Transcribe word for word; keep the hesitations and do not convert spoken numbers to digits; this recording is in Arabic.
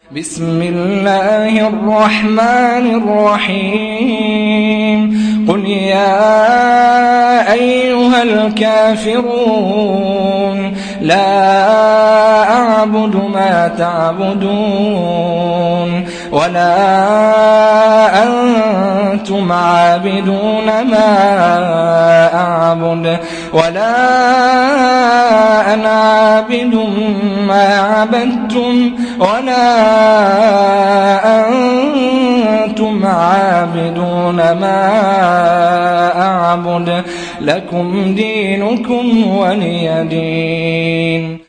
بسم الله الرحمن الرحيم قل يا أيها الكافرون لا أعبد ما تعبدون ولا أنتم عابدون ما أعبد ولا أنا عابد ما عبدتم ولا أنتم عابدون ما أعبد لكم دينكم ولي دين.